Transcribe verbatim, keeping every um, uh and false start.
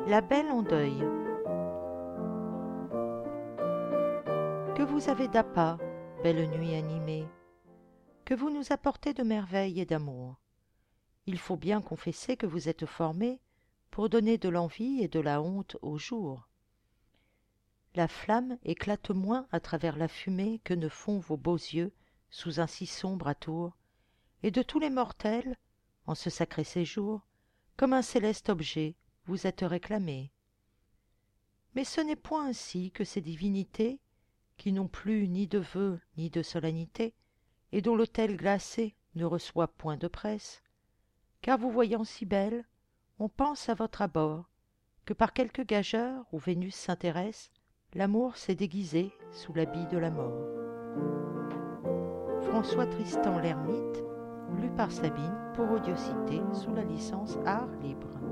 La belle en deuil. Que vous avez d'appât, belle nuit animée, que vous nous apportez de merveilles et d'amour. Il faut bien confesser que vous êtes formée pour donner de l'envie et de la honte au jour. La flamme éclate moins à travers la fumée que ne font vos beaux yeux sous un si sombre atour, et de tous les mortels, en ce sacré séjour, comme un céleste objet, vous êtes réclamés. Mais ce n'est point ainsi que ces divinités, qui n'ont plus ni de vœux ni de solennité, et dont l'autel glacé ne reçoit point de presse, car vous voyant si belle, on pense à votre abord, que par quelque gageure où Vénus s'intéresse, l'amour s'est déguisé sous l'habit de la mort. François Tristan l'Hermite, lu par Sabine pour Audiocité sous la licence Art Libre.